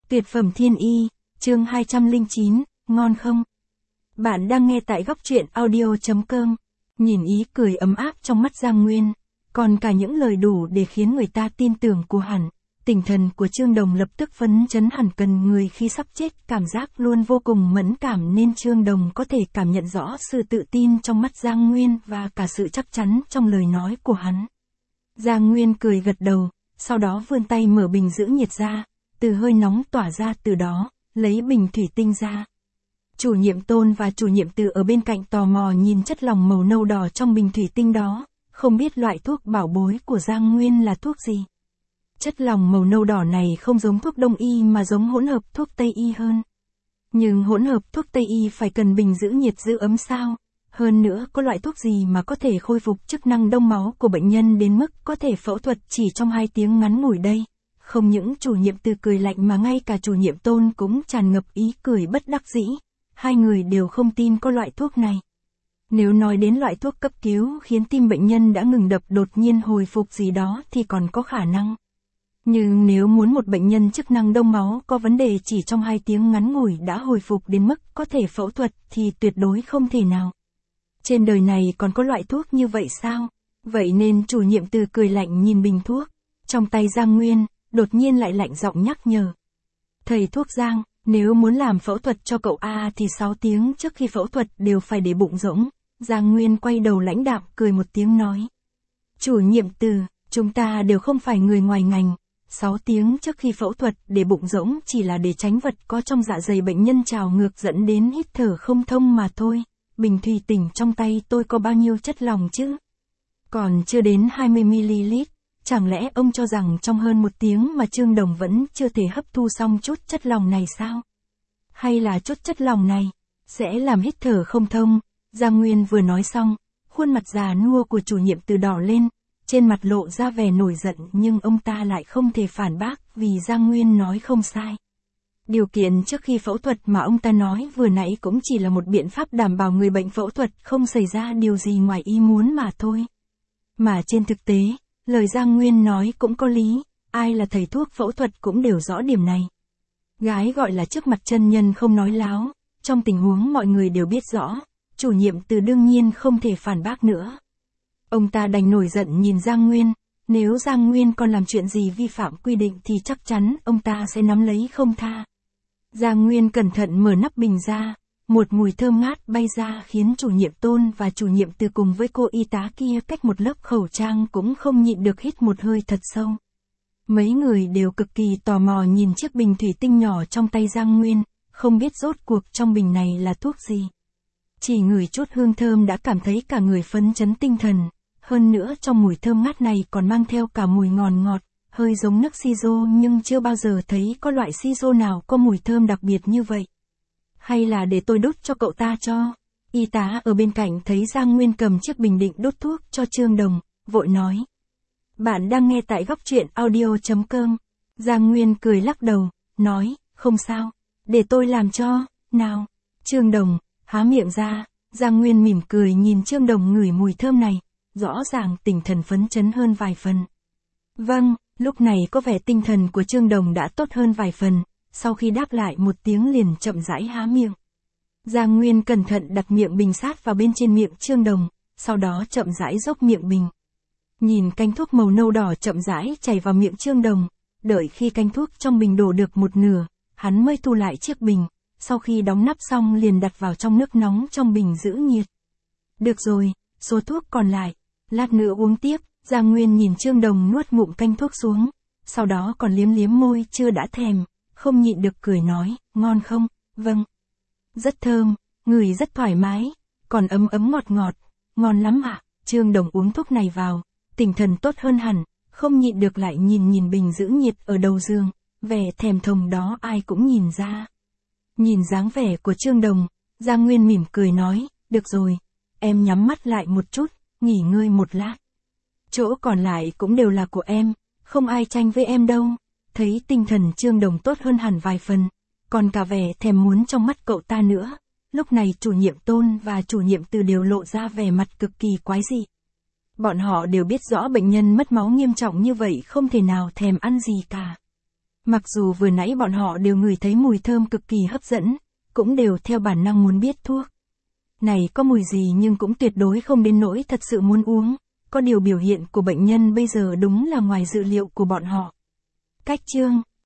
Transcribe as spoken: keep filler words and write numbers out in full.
Tuyệt phẩm thiên y, chương hai trăm lẻ chín, ngon không? Bạn đang nghe tại góc truyện audio.com. Nhìn ý cười ấm áp trong mắt Giang Nguyên, còn cả những lời đủ để khiến người ta tin tưởng của hắn. Tinh thần của Trương Đồng lập tức phấn chấn hẳn, cần người khi sắp chết, cảm giác luôn vô cùng mẫn cảm, nên Trương Đồng có thể cảm nhận rõ sự tự tin trong mắt Giang Nguyên và cả sự chắc chắn trong lời nói của hắn. Giang Nguyên cười gật đầu, sau đó vươn tay mở bình giữ nhiệt ra, từ hơi nóng tỏa ra từ đó, lấy bình thủy tinh ra. Chủ nhiệm Tôn và chủ nhiệm Từ ở bên cạnh tò mò nhìn chất lỏng màu nâu đỏ trong bình thủy tinh đó, không biết loại thuốc bảo bối của Giang Nguyên là thuốc gì. Chất lỏng màu nâu đỏ này không giống thuốc Đông y mà giống hỗn hợp thuốc Tây y hơn. Nhưng hỗn hợp thuốc Tây y phải cần bình giữ nhiệt giữ ấm sao? Hơn nữa, có loại thuốc gì mà có thể khôi phục chức năng đông máu của bệnh nhân đến mức có thể phẫu thuật chỉ trong hai tiếng ngắn ngủi đây? Không những chủ nhiệm Từ cười lạnh mà ngay cả chủ nhiệm Tôn cũng tràn ngập ý cười bất đắc dĩ. Hai người đều không tin có loại thuốc này. Nếu nói đến loại thuốc cấp cứu khiến tim bệnh nhân đã ngừng đập đột nhiên hồi phục gì đó thì còn có khả năng. Nhưng nếu muốn một bệnh nhân chức năng đông máu có vấn đề chỉ trong hai tiếng ngắn ngủi đã hồi phục đến mức có thể phẫu thuật thì tuyệt đối không thể nào. Trên đời này còn có loại thuốc như vậy sao? Vậy nên chủ nhiệm Từ cười lạnh nhìn bình thuốc trong tay Giang Nguyên, đột nhiên lại lạnh giọng nhắc nhở. Thầy thuốc Giang, nếu muốn làm phẫu thuật cho cậu A thì sáu tiếng trước khi phẫu thuật đều phải để bụng rỗng. Giang Nguyên quay đầu lãnh đạm cười một tiếng nói. Chủ nhiệm Từ, chúng ta đều không phải người ngoài ngành. sáu tiếng trước khi phẫu thuật để bụng rỗng chỉ là để tránh vật có trong dạ dày bệnh nhân trào ngược dẫn đến hít thở không thông mà thôi. Bình thủy tinh trong tay tôi có bao nhiêu chất lỏng chứ? Còn chưa đến hai mươi mi-li-lít. Chẳng lẽ ông cho rằng trong hơn một tiếng mà Trương Đồng vẫn chưa thể hấp thu xong chút chất lỏng này sao? Hay là chút chất lỏng này sẽ làm hít thở không thông? Giang Nguyên vừa nói xong, khuôn mặt già nua của chủ nhiệm Từ đỏ lên, trên mặt lộ ra vẻ nổi giận, nhưng ông ta lại không thể phản bác vì Giang Nguyên nói không sai. Điều kiện trước khi phẫu thuật mà ông ta nói vừa nãy cũng chỉ là một biện pháp đảm bảo người bệnh phẫu thuật không xảy ra điều gì ngoài ý muốn mà thôi. Mà trên thực tế, lời Giang Nguyên nói cũng có lý, ai là thầy thuốc phẫu thuật cũng đều rõ điểm này. Gái gọi là trước mặt chân nhân không nói láo, trong tình huống mọi người đều biết rõ, chủ nhiệm Từ đương nhiên không thể phản bác nữa. Ông ta đành nổi giận nhìn Giang Nguyên, nếu Giang Nguyên còn làm chuyện gì vi phạm quy định thì chắc chắn ông ta sẽ nắm lấy không tha. Giang Nguyên cẩn thận mở nắp bình ra, một mùi thơm ngát bay ra khiến chủ nhiệm Tôn và chủ nhiệm Từ cùng với cô y tá kia cách một lớp khẩu trang cũng không nhịn được hít một hơi thật sâu. Mấy người đều cực kỳ tò mò nhìn chiếc bình thủy tinh nhỏ trong tay Giang Nguyên, không biết rốt cuộc trong bình này là thuốc gì. Chỉ ngửi chút hương thơm đã cảm thấy cả người phấn chấn tinh thần, hơn nữa trong mùi thơm ngát này còn mang theo cả mùi ngọt ngọt, hơi giống nước siro, nhưng chưa bao giờ thấy có loại siro nào có mùi thơm đặc biệt như vậy. Hay là để tôi đút cho cậu ta cho? Y tá ở bên cạnh thấy Giang Nguyên cầm chiếc bình định đút thuốc cho Trương Đồng, vội nói. Bạn đang nghe tại góc truyện audio.com. Giang Nguyên cười lắc đầu, nói, không sao, để tôi làm cho, nào. Trương Đồng há miệng ra, Giang Nguyên mỉm cười nhìn Trương Đồng ngửi mùi thơm này, rõ ràng tinh thần phấn chấn hơn vài phần. Vâng, lúc này có vẻ tinh thần của Trương Đồng đã tốt hơn vài phần, sau khi đáp lại một tiếng liền chậm rãi há miệng. Giang Nguyên cẩn thận đặt miệng bình sát vào bên trên miệng Trương Đồng, sau đó chậm rãi dốc miệng bình. Nhìn canh thuốc màu nâu đỏ chậm rãi chảy vào miệng Trương Đồng, đợi khi canh thuốc trong bình đổ được một nửa, hắn mới thu lại chiếc bình, sau khi đóng nắp xong liền đặt vào trong nước nóng trong bình giữ nhiệt. Được rồi, số thuốc còn lại, lát nữa uống tiếp. Giang Nguyên nhìn Trương Đồng nuốt ngụm canh thuốc xuống, sau đó còn liếm liếm môi chưa đã thèm, không nhịn được cười nói, ngon không? Vâng. Rất thơm, ngửi rất thoải mái, còn ấm ấm ngọt ngọt, ngon lắm ạ. Trương Đồng uống thuốc này vào, tinh thần tốt hơn hẳn, không nhịn được lại nhìn nhìn bình giữ nhiệt ở đầu giường, vẻ thèm thuồng đó ai cũng nhìn ra. Nhìn dáng vẻ của Trương Đồng, Giang Nguyên mỉm cười nói, được rồi, em nhắm mắt lại một chút, nghỉ ngơi một lát. Chỗ còn lại cũng đều là của em, không ai tranh với em đâu. Thấy tinh thần Trương Đồng tốt hơn hẳn vài phần, còn cả vẻ thèm muốn trong mắt cậu ta nữa. Lúc này chủ nhiệm Tôn và chủ nhiệm Từ đều lộ ra vẻ mặt cực kỳ quái dị. Bọn họ đều biết rõ bệnh nhân mất máu nghiêm trọng như vậy không thể nào thèm ăn gì cả. Mặc dù vừa nãy bọn họ đều ngửi thấy mùi thơm cực kỳ hấp dẫn, cũng đều theo bản năng muốn biết thuốc này có mùi gì nhưng cũng tuyệt đối không đến nỗi thật sự muốn uống. Có điều biểu hiện của bệnh nhân bây giờ đúng là ngoài dự liệu của bọn họ. Cách chương